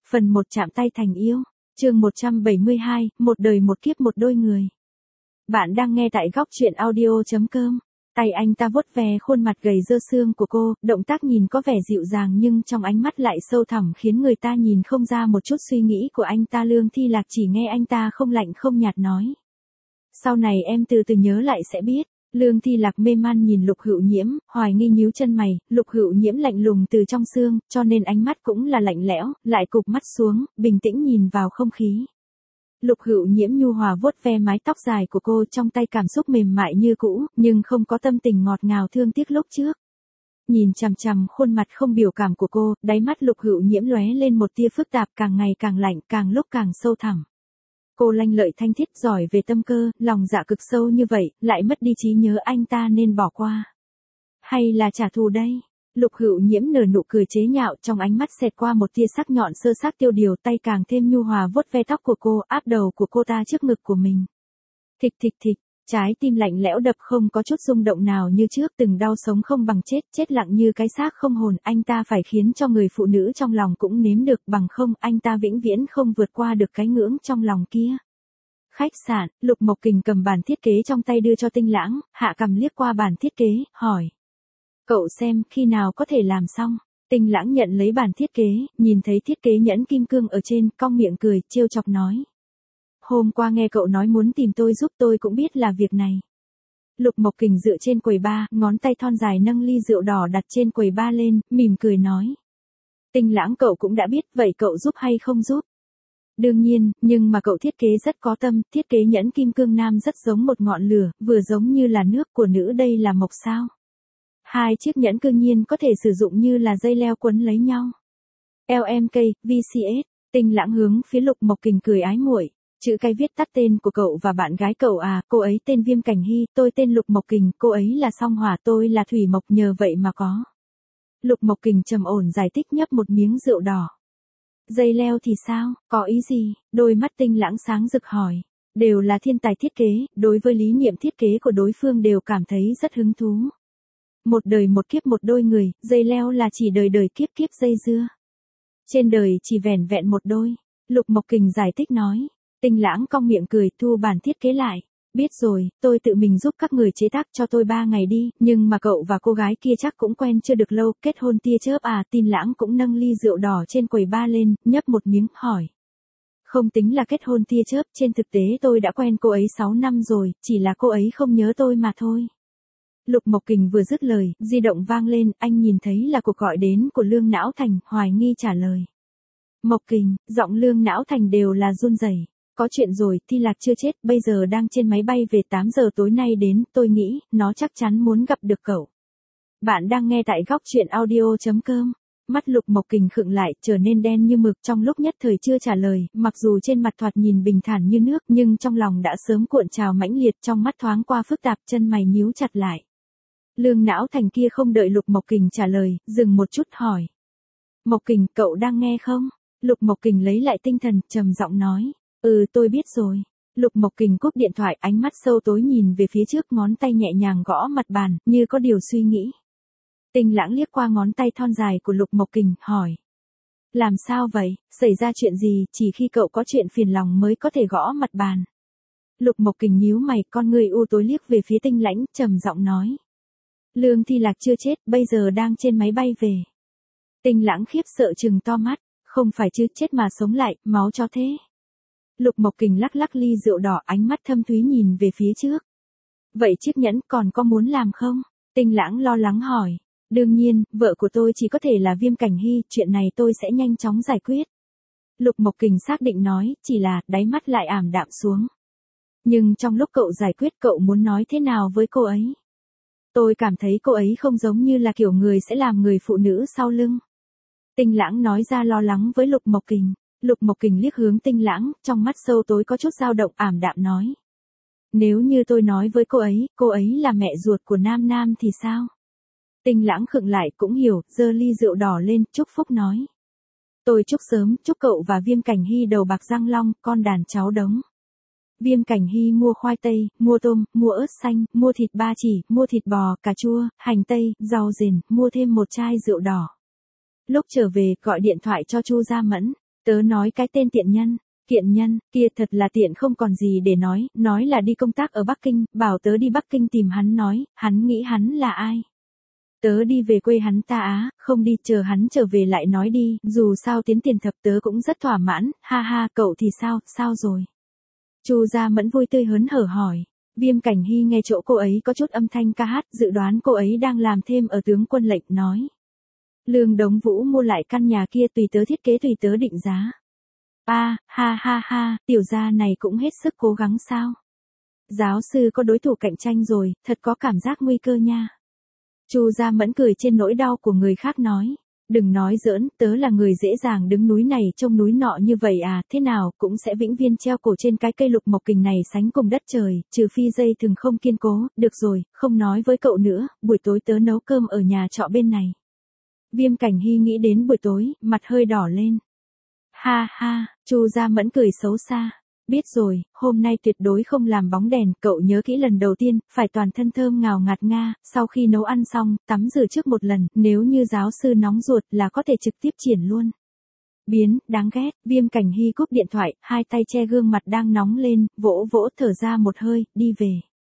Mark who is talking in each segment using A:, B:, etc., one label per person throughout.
A: Phần 1 chạm tay thành yêu. Chương 172, một đời một kiếp một đôi người. Bạn đang nghe tại góc truyện audio.com. Tay anh ta vuốt ve khuôn mặt gầy rơ xương của cô, động tác nhìn có vẻ dịu dàng nhưng trong ánh mắt lại sâu thẳm khiến người ta nhìn không ra một chút suy nghĩ của anh ta. Lương Thi Lạc chỉ nghe anh ta không lạnh không nhạt nói. Sau này em từ từ nhớ lại sẽ biết. Lương Thi Lạc mê man nhìn Lục Hữu Nhiễm, hoài nghi nhíu chân mày. Lục Hữu Nhiễm lạnh lùng từ trong xương, cho nên ánh mắt cũng là lạnh lẽo, lại cụp mắt xuống, bình tĩnh nhìn vào không khí. Lục Hữu Nhiễm nhu hòa vuốt ve mái tóc dài của cô, trong tay cảm xúc mềm mại như cũ, nhưng không có tâm tình ngọt ngào thương tiếc lúc trước. Nhìn chằm chằm khuôn mặt không biểu cảm của cô, đáy mắt Lục Hữu Nhiễm lóe lên một tia phức tạp, càng ngày càng lạnh, càng lúc càng sâu thẳm. Cô lanh lợi thanh thiết, giỏi về tâm cơ, lòng dạ cực sâu như vậy, lại mất đi trí nhớ, anh ta nên bỏ qua. Hay là trả thù đây? Lục Hữu Nhiễm nở nụ cười chế nhạo, trong ánh mắt xẹt qua một tia sắc nhọn sơ xác tiêu điều, tay càng thêm nhu hòa vuốt ve tóc của cô, áp đầu của cô ta trước ngực của mình. Thịch thịch thịch, trái tim lạnh lẽo đập không có chút rung động nào như trước, từng đau sống không bằng chết, chết lặng như cái xác không hồn. Anh ta phải khiến cho người phụ nữ trong lòng cũng nếm được, bằng không anh ta vĩnh viễn không vượt qua được cái ngưỡng trong lòng kia. Khách sạn, Lục Mộc Kình cầm bản thiết kế trong tay đưa cho Tinh Lãng, hạ cằm liếc qua bản thiết kế, hỏi. Cậu xem, khi nào có thể làm xong? Tinh Lãng nhận lấy bản thiết kế, nhìn thấy thiết kế nhẫn kim cương ở trên, cong miệng cười, trêu chọc nói. Hôm qua nghe cậu nói muốn tìm tôi giúp, tôi cũng biết là việc này. Lục Mộc Kình dựa trên quầy bar, ngón tay thon dài nâng ly rượu đỏ đặt trên quầy bar lên, mỉm cười nói. Tinh Lãng, cậu cũng đã biết, vậy cậu giúp hay không giúp? Đương nhiên, nhưng mà cậu thiết kế rất có tâm, thiết kế nhẫn kim cương nam rất giống một ngọn lửa, vừa giống như là nước, của nữ đây là mộc sao. Hai chiếc nhẫn cương nhiên có thể sử dụng như là dây leo quấn lấy nhau. LMK, VCS, Tinh Lãng hướng phía Lục Mộc Kình cười ái muội. Chữ cái viết tắt tên của cậu và bạn gái cậu à? Cô ấy tên Viêm Cảnh Hy, tôi tên Lục Mộc Kình, cô ấy là Song Hỏa, tôi là Thủy Mộc, nhờ vậy mà có. Lục Mộc Kình trầm ổn giải thích, nhấp một miếng rượu đỏ. Dây leo thì sao, có ý gì? Đôi mắt Tinh Lãng sáng rực hỏi. Đều là thiên tài thiết kế, đối với lý niệm thiết kế của đối phương đều cảm thấy rất hứng thú. Một đời một kiếp một đôi người, dây leo là chỉ đời đời kiếp kiếp dây dưa. Trên đời chỉ vẻn vẹn một đôi. Lục Mộc Kình giải thích nói. Tinh Lãng cong miệng cười, thu bản thiết kế lại. Biết rồi, tôi tự mình giúp các người chế tác, cho tôi 3 ngày đi, nhưng mà cậu và cô gái kia chắc cũng quen chưa được lâu, kết hôn tia chớp à? Tinh Lãng cũng nâng ly rượu đỏ trên quầy bar lên, nhấp một miếng, hỏi. Không tính là kết hôn tia chớp, trên thực tế tôi đã quen cô ấy 6 năm rồi, chỉ là cô ấy không nhớ tôi mà thôi. Lục Mộc Kình vừa dứt lời, di động vang lên, anh nhìn thấy là cuộc gọi đến của Lương Não Thành, hoài nghi trả lời. Mộc Kình, giọng Lương Não Thành đều là run rẩy. Có chuyện rồi, Thi Lạc chưa chết, bây giờ đang trên máy bay về 8 giờ tối nay đến, tôi nghĩ, nó chắc chắn muốn gặp được cậu. Bạn đang nghe tại góc truyện audio.com. Mắt Lục Mộc Kình khựng lại, trở nên đen như mực, trong lúc nhất thời chưa trả lời, mặc dù trên mặt thoạt nhìn bình thản như nước, nhưng trong lòng đã sớm cuộn trào mãnh liệt, trong mắt thoáng qua phức tạp, chân mày nhíu chặt lại. Lương Não Thành kia không đợi Lục Mộc Kình trả lời, dừng một chút hỏi. Mộc Kình, cậu đang nghe không? Lục Mộc Kình lấy lại tinh thần, trầm giọng nói. Tôi biết rồi. Lục Mộc Kình cúp điện thoại, ánh mắt sâu tối nhìn về phía trước, ngón tay nhẹ nhàng gõ mặt bàn, như có điều suy nghĩ. Tinh Lãng liếc qua ngón tay thon dài của Lục Mộc Kình, hỏi. Làm sao vậy, xảy ra chuyện gì, chỉ khi cậu có chuyện phiền lòng mới có thể gõ mặt bàn. Lục Mộc Kình nhíu mày, con người u tối liếc về phía Tinh Lãng, trầm giọng nói. Lương Thi Lạc chưa chết, bây giờ đang trên máy bay về. Tinh Lãng khiếp sợ trừng to mắt, không phải chứ, chết mà sống lại, máu cho thế. Lục Mộc Kình lắc lắc ly rượu đỏ, ánh mắt thâm thúy nhìn về phía trước. Vậy chiếc nhẫn còn có muốn làm không? Tinh Lãng lo lắng hỏi. Đương nhiên, vợ của tôi chỉ có thể là Viêm Cảnh Hy, chuyện này tôi sẽ nhanh chóng giải quyết. Lục Mộc Kình xác định nói, chỉ là, đáy mắt lại ảm đạm xuống. Nhưng trong lúc cậu giải quyết, cậu muốn nói thế nào với cô ấy? Tôi cảm thấy cô ấy không giống như là kiểu người sẽ làm người phụ nữ sau lưng. Tinh Lãng nói ra lo lắng với Lục Mộc Kình. Lục Mộc Kình liếc hướng Tinh Lãng, trong mắt sâu tối có chút dao động, ảm đạm nói. Nếu như tôi nói với cô ấy là mẹ ruột của Nam Nam thì sao? Tinh Lãng khựng lại, cũng hiểu, giơ ly rượu đỏ lên, chúc phúc nói. Tôi chúc sớm, chúc cậu và Viêm Cảnh Hy đầu bạc răng long, con đàn cháu đống. Viêm Cảnh Hy mua khoai tây, mua tôm, mua ớt xanh, mua thịt ba chỉ, mua thịt bò, cà chua, hành tây, rau rền, mua thêm một chai rượu đỏ. Lúc trở về, gọi điện thoại cho Chu Gia Mẫn. Tớ nói cái tên tiện nhân, kiện nhân, kia thật là tiện không còn gì để nói là đi công tác ở Bắc Kinh, bảo tớ đi Bắc Kinh tìm hắn hắn nghĩ hắn là ai. Tớ đi về quê hắn ta á, không đi, chờ hắn trở về lại nói đi, dù sao tiến tiền thập tớ cũng rất thỏa mãn, ha ha, cậu thì sao rồi? Chu Gia Mẫn vui tươi hớn hở hỏi. Viêm Cảnh Hy nghe chỗ cô ấy có chút âm thanh ca hát, dự đoán cô ấy đang làm thêm ở tướng quân lệnh, nói. Lương Đống Vũ mua lại căn nhà kia, tùy tớ thiết kế, tùy tớ định giá. Ha, tiểu gia này cũng hết sức cố gắng sao? Giáo sư có đối thủ cạnh tranh rồi, thật có cảm giác nguy cơ nha. Chu Gia Mẫn cười trên nỗi đau của người khác nói. Đừng nói giỡn, tớ là người dễ dàng đứng núi này trông núi nọ như vậy à, thế nào cũng sẽ vĩnh viễn treo cổ trên cái cây lục mộc kình này sánh cùng đất trời, trừ phi dây thừng không kiên cố, được rồi, không nói với cậu nữa, buổi tối tớ nấu cơm ở nhà trọ bên này. Viêm Cảnh Hy nghĩ đến buổi tối, mặt hơi đỏ lên. Ha, Chu Gia Mẫn cười xấu xa. Biết rồi, hôm nay tuyệt đối không làm bóng đèn, cậu nhớ kỹ lần đầu tiên, phải toàn thân thơm ngào ngạt nga, sau khi nấu ăn xong, tắm rửa trước một lần, nếu như giáo sư nóng ruột là có thể trực tiếp triển luôn. Đáng ghét, Viêm Cảnh Hy cúp điện thoại, hai tay che gương mặt đang nóng lên, vỗ thở ra một hơi, đi về.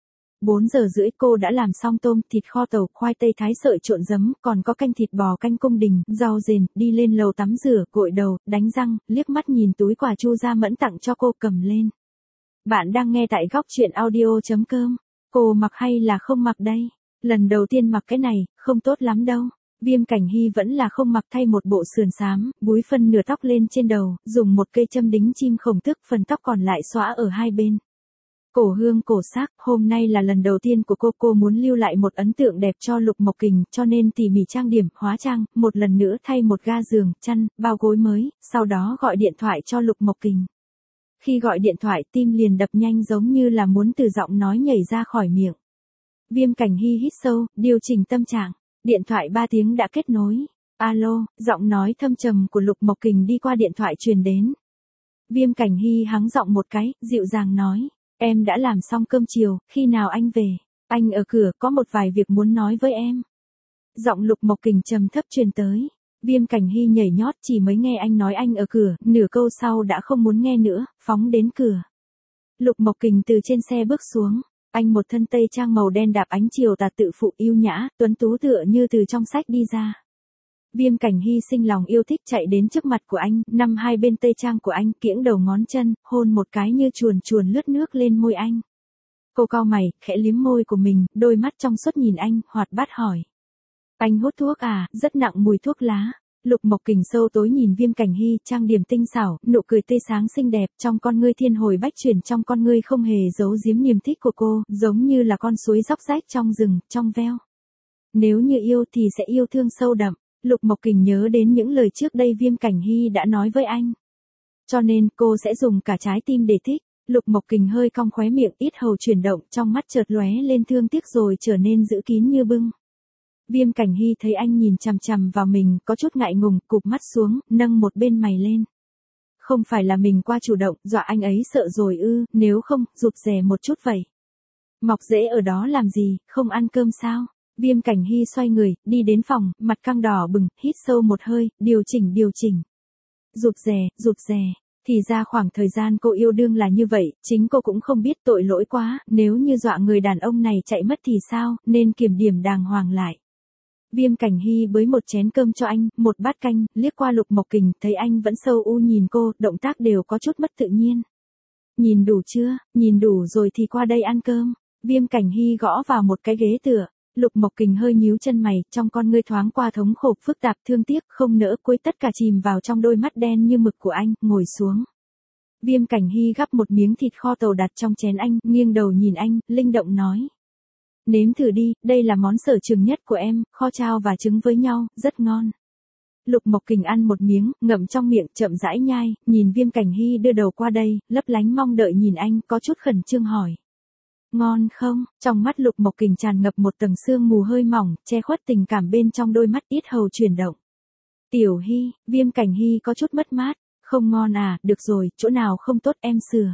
A: 4 giờ rưỡi cô đã làm xong tôm, thịt kho tàu, khoai tây thái sợi trộn giấm, còn có canh thịt bò canh cung đình, rau rền, đi lên lầu tắm rửa, gội đầu, đánh răng, liếc mắt nhìn túi quà Chu Gia Mẫn tặng cho cô, cầm lên. Bạn đang nghe tại góc truyện audio.com. Cô mặc hay là không mặc đây? Lần đầu tiên mặc cái này, không tốt lắm đâu. Viêm Cảnh Hy vẫn là không mặc, thay một bộ sườn xám, búi phân nửa tóc lên trên đầu, dùng một cây châm đính chim khổng tước, phần tóc còn lại xõa ở hai bên. Cổ hương cổ sắc, hôm nay là lần đầu tiên của cô muốn lưu lại một ấn tượng đẹp cho Lục Mộc Kình, cho nên tỉ mỉ trang điểm, hóa trang, một lần nữa thay một ga giường, chăn, bao gối mới, sau đó gọi điện thoại cho Lục Mộc Kình. Khi gọi điện thoại, tim liền đập nhanh giống như là muốn từ giọng nói nhảy ra khỏi miệng. Viêm Cảnh Hy hít sâu, điều chỉnh tâm trạng, điện thoại 3 tiếng đã kết nối. Alo, giọng nói thâm trầm của Lục Mộc Kình đi qua điện thoại truyền đến. Viêm Cảnh Hy hắng giọng một cái, dịu dàng nói. Em đã làm xong cơm chiều, khi nào anh về? Anh ở cửa, có một vài việc muốn nói với em. Giọng Lục Mộc Kình trầm thấp truyền tới. Viêm Cảnh Hy nhảy nhót, chỉ mới nghe anh nói anh ở cửa, nửa câu sau đã không muốn nghe nữa, phóng đến cửa. Lục Mộc Kình từ trên xe bước xuống. Anh một thân tây trang màu đen đạp ánh chiều tà tự phụ yêu nhã, tuấn tú tựa như từ trong sách đi ra. Viêm Cảnh Hy sinh lòng yêu thích chạy đến trước mặt của anh, nằm hai bên tây trang của anh, kiễng đầu ngón chân, hôn một cái như chuồn lướt nước lên môi anh. Cô cau mày, khẽ liếm môi của mình, đôi mắt trong suốt nhìn anh, hoạt bát hỏi. Anh hút thuốc à, rất nặng mùi thuốc lá. Lục Mộc Kình sâu tối nhìn Viêm Cảnh Hy, trang điểm tinh xảo, nụ cười tươi sáng xinh đẹp, trong con ngươi thiên hồi bách chuyển, trong con ngươi không hề giấu giếm niềm thích của cô, giống như là con suối róc rách trong rừng, trong veo. Nếu như yêu thì sẽ yêu thương sâu đậm. Lục Mộc Kình nhớ đến những lời trước đây Viêm Cảnh Hy đã nói với anh. Cho nên cô sẽ dùng cả trái tim để thích. Lục Mộc Kình hơi cong khóe miệng, yết hầu chuyển động, trong mắt chợt lóe lên thương tiếc rồi trở nên giữ kín như bưng. Viêm Cảnh Hy thấy anh nhìn chằm chằm vào mình, có chút ngại ngùng, cụp mắt xuống, nâng một bên mày lên. Không phải là mình qua chủ động, dọa anh ấy sợ rồi ư, nếu không, rụt rè một chút vậy. Mọc rễ ở đó làm gì, không ăn cơm sao? Viêm Cảnh Hy xoay người, đi đến phòng, mặt căng đỏ bừng, hít sâu một hơi, điều chỉnh. Rụt rè, thì ra khoảng thời gian cô yêu đương là như vậy, chính cô cũng không biết, tội lỗi quá, nếu như dọa người đàn ông này chạy mất thì sao, nên kiểm điểm đàng hoàng lại. Viêm Cảnh Hy bới một chén cơm cho anh, một bát canh, liếc qua Lục Mộc Kình, thấy anh vẫn sâu u nhìn cô, động tác đều có chút mất tự nhiên. Nhìn đủ chưa, nhìn đủ rồi thì qua đây ăn cơm. Viêm Cảnh Hy gõ vào một cái ghế tựa. Lục Mộc Kình hơi nhíu chân mày, trong con ngươi thoáng qua thống khổ, phức tạp, thương tiếc, không nỡ, cuối tất cả chìm vào trong đôi mắt đen như mực của anh, ngồi xuống. Viêm Cảnh Hy gắp một miếng thịt kho tàu đặt trong chén anh, nghiêng đầu nhìn anh, linh động nói. Nếm thử đi, đây là món sở trường nhất của em, kho chao và trứng với nhau, rất ngon. Lục Mộc Kình ăn một miếng, ngậm trong miệng, chậm rãi nhai, nhìn Viêm Cảnh Hy đưa đầu qua đây, lấp lánh mong đợi nhìn anh, có chút khẩn trương hỏi. Ngon không? Trong mắt Lục Mộc Kình tràn ngập một tầng sương mù hơi mỏng, che khuất tình cảm bên trong đôi mắt, yết hầu chuyển động. Tiểu Hy, Viêm Cảnh Hy có chút mất mát. Không ngon à, được rồi, chỗ nào không tốt em sửa.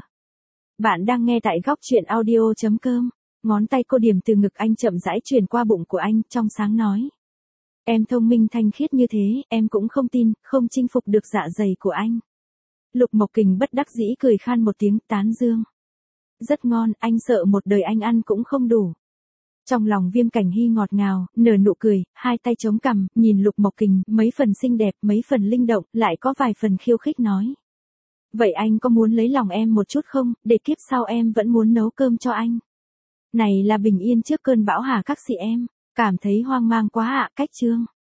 A: Bạn đang nghe tại góc truyện audio.com. Ngón tay cô điểm từ ngực anh chậm rãi truyền qua bụng của anh, trong sáng nói. Em thông minh thanh khiết như thế, em cũng không tin, không chinh phục được dạ dày của anh. Lục Mộc Kình bất đắc dĩ cười khan một tiếng tán dương. Rất ngon, anh sợ một đời anh ăn cũng không đủ. Trong lòng Viêm Cảnh Hy ngọt ngào, nở nụ cười, hai tay chống cằm, nhìn Lục Mộc Kình, mấy phần xinh đẹp, mấy phần linh động, lại có vài phần khiêu khích nói. Vậy anh có muốn lấy lòng em một chút không, để kiếp sau em vẫn muốn nấu cơm cho anh. Này là bình yên trước cơn bão hà các chị em, cảm thấy hoang mang quá ạ, cách chương.